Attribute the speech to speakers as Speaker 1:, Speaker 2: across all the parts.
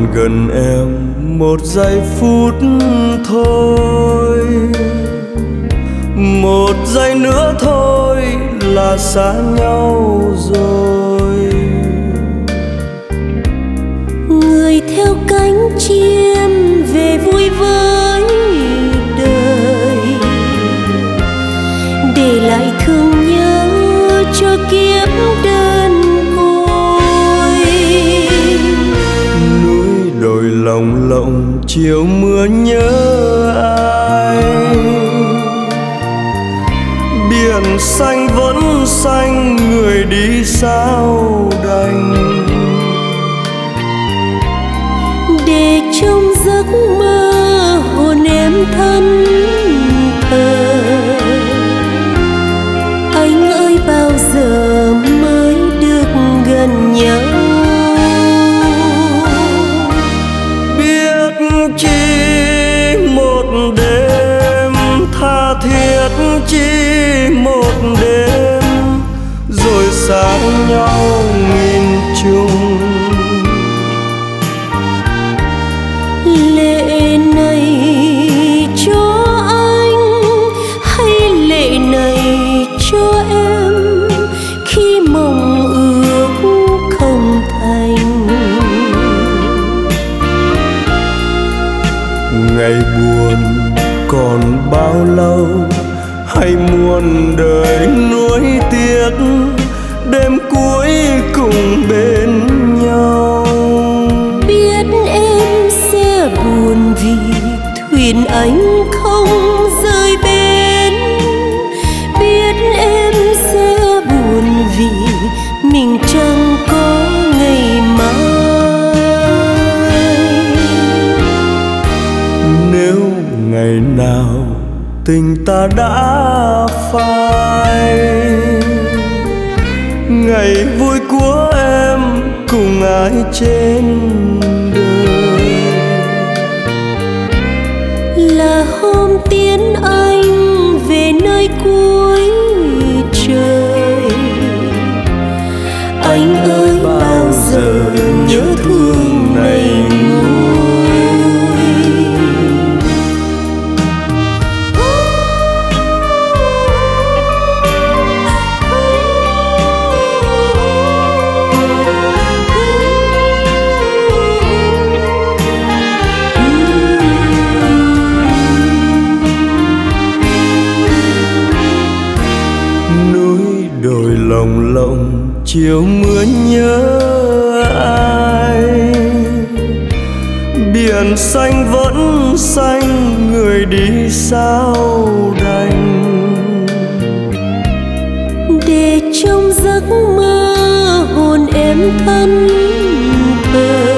Speaker 1: gần em một giây phút thôi, một giây nữa thôi là xa nhau rồi.
Speaker 2: Người theo cánh chim về vui với đời, để lại thương nhớ cho kiếp đơn côi.
Speaker 1: Núi đồi lồng lộng chiều mưa nhớ ai, biển xanh vẫn xanh người đi sao đành.
Speaker 2: Để trong giấc mơ hồn em thân thờ, anh ơi bao giờ mới được gần nhau.
Speaker 1: Biết chỉ một đêm, tha thiết chỉ một đêm, rồi xa nhau nghìn trùng.
Speaker 2: Lệ này cho anh hay lệ này cho em, khi mong ước không thành.
Speaker 1: Ngày buồn còn bao lâu, hay muôn đời nuối tiếc, đêm cuối cùng bên nhau.
Speaker 2: Biết em sẽ buồn vì thuyền anh không rời bến, biết em sẽ buồn vì mình chẳng có ngày mai.
Speaker 1: Nếu ngày nào tình ta đã phai, ngày vui của em cùng ai trên đời,
Speaker 2: là hôm tiến anh về nơi cuối trời. Anh ơi bao giờ nhớ thương này nguôi.
Speaker 1: Núi đồi lồng lộng chiều mưa nhớ ai, biển xanh vẫn xanh người đi sao đành.
Speaker 2: Để trong giấc mơ hồn em thân thờ,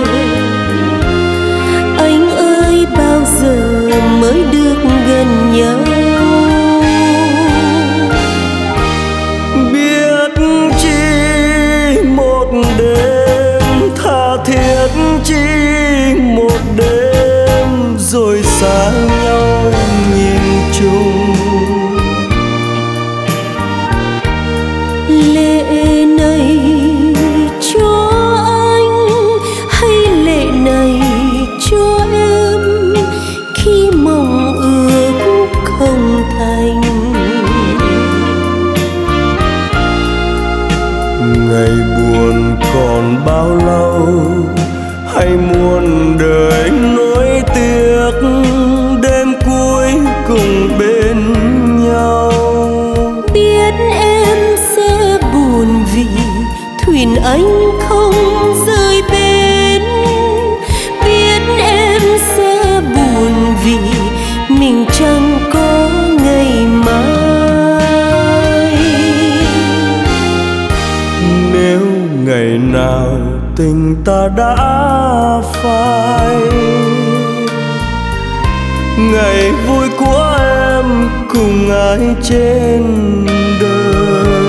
Speaker 2: anh ơi bao giờ mới được gần nhau.
Speaker 1: Biết chỉ một đêm, tha thiết chỉ một đêm, rồi xa nhau nghìn trùng.
Speaker 2: Lệ này cho anh hay lệ này cho em, khi mong ước không thành.
Speaker 1: Ngày buồn còn bao lâu, hay muôn đời nuối tiếc, đêm cuối cùng bên nhau.
Speaker 2: Biết em sẽ buồn vì thuyền anh không rời bến, biết em sẽ buồn vì mình chẳng có ngày mai.
Speaker 1: Nếu ngày nào tình ta đã phai, ngày vui của em cùng ai trên đời,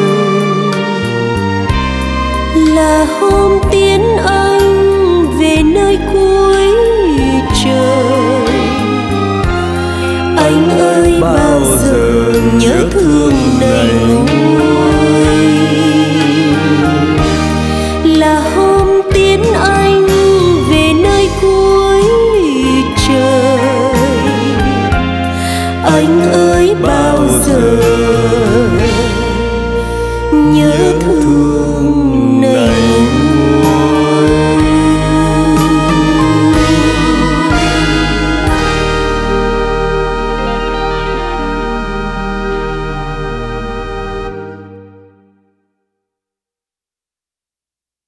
Speaker 2: là hôm tiến anh về nơi cuối trời. Anh ơi bao giờ nhớ thương này nguôi, là hôm tiến anh về nơi anh ơi bao giờ nhớ thương này.